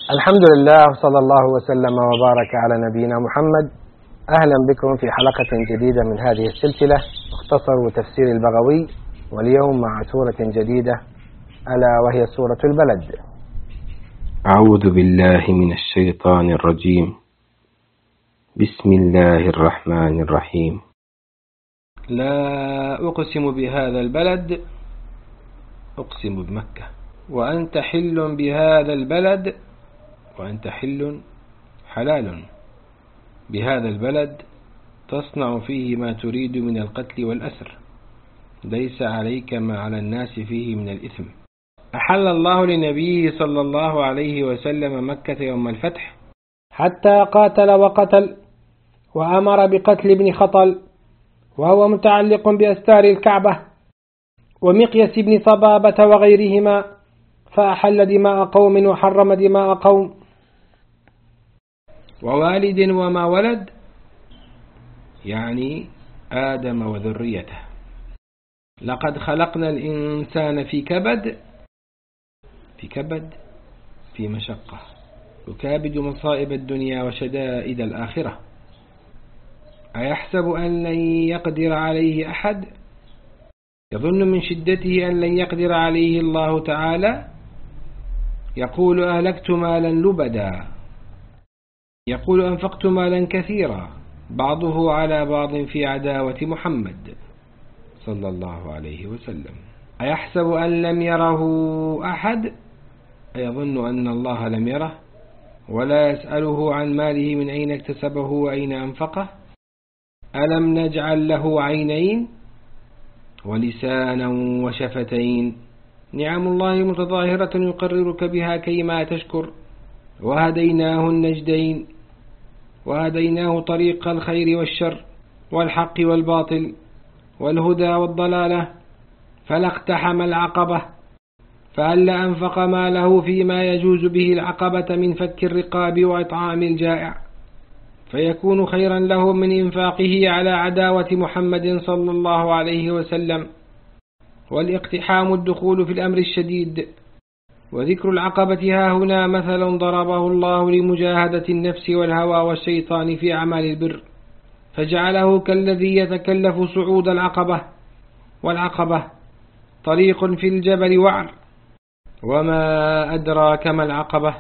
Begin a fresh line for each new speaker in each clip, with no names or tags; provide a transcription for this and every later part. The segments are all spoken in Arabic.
الحمد لله، صلى الله وسلم وبارك على نبينا محمد. أهلا بكم في حلقة جديدة من هذه السلسلة مختصر تفسير البغوي، واليوم مع سورة جديدة ألا وهي سورة البلد.
أعوذ بالله من الشيطان الرجيم. بسم الله الرحمن الرحيم.
لا أقسم بهذا البلد، أقسم بمكة، وأنت حل بهذا البلد، وأنت حلال بهذا البلد، تصنع فيه ما تريد من القتل والأسر، ليس عليك ما على الناس فيه من الإثم. أحل الله لنبيه صلى الله عليه وسلم مكة يوم الفتح، حتى قاتل وقتل، وأمر بقتل ابن خطل، وهو متعلق بأستار الكعبة، ومقيس بن صبابة وغيرهما، فأحل دماء قوم وحرم دماء قوم، ووالد وما ولد، يعني آدم وذريته. لقد خلقنا الإنسان في كبد، في مشقة، يكابد مصائب الدنيا وشدائد الآخرة. أيحسب أن لن يقدر عليه أحد؟ يظن من شدته أن لن يقدر عليه الله تعالى. يقول أهلكت مالا لبدا، يقول أنفقت مالا كثيرا، بعضه على بعض في عداوة محمد صلى الله عليه وسلم. أيحسب أن لم يره أحد؟ أيظن أن الله لم يره ولا يسأله عن ماله من أين اكتسبه وأين أنفقه؟ ألم نجعل له عينين ولسانا وشفتين؟ نعم الله متظاهرة يقررك بها كيما تشكر. وهديناه النجدين، وهديناه طريق الخير والشر، والحق والباطل، والهدى والضلالة، فلا اقتحم العقبة، فهل أنفق ماله فيما يجوز به العقبة من فك الرقاب وإطعام الجائع، فيكون خيرا له من إنفاقه على عداوة محمد صلى الله عليه وسلم. والاقتحام الدخول في الأمر الشديد. وذكر العقبة ها هنا مثل ضربه الله لمجاهدة النفس والهوى والشيطان في أعمال البر، فجعله كالذي يتكلف صعود العقبة. والعقبة طريق في الجبل وعر. وما أدراك ما العقبة؟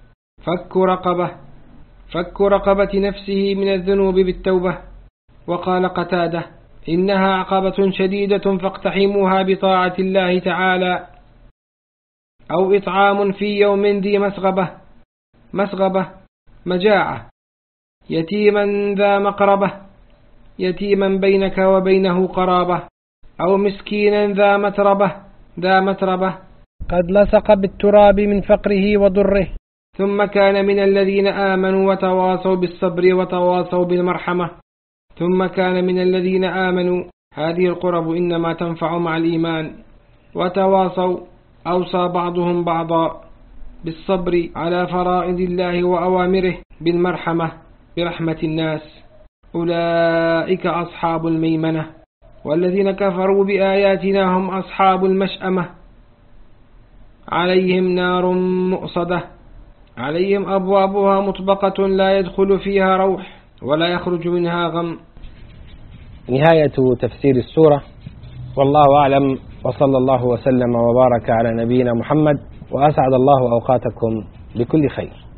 فك رقبة نفسه من الذنوب بالتوبة. وقال قتادة: إنها عقبة شديدة فاقتحموها بطاعة الله تعالى. أو إطعام في يوم ذي مسغبة مجاعة، يتيما ذا مقربة، يتيما بينك وبينه قرابة، أو مسكينا ذا متربة قد لصق بالتراب من فقره وضره، ثم كان من الذين آمنوا وتواصوا بالصبر وتواصوا بالمرحمة. ثم كان من الذين آمنوا. هذه القرب إنما تنفع مع الإيمان. وتواصوا، أوصى بعضهم بعضا بالصبر على فرائض الله وأوامره، بالمرحمة برحمة الناس. أولئك أصحاب الميمنة. والذين كفروا بآياتنا هم أصحاب المشأمة. عليهم نار مؤصدة، عليهم أبوابها مطبقة، لا يدخل فيها روح ولا يخرج منها غم.
نهاية تفسير السورة، والله أعلم، وصلى الله وسلم وبارك على نبينا محمد، وأسعد الله أوقاتكم بكل خير.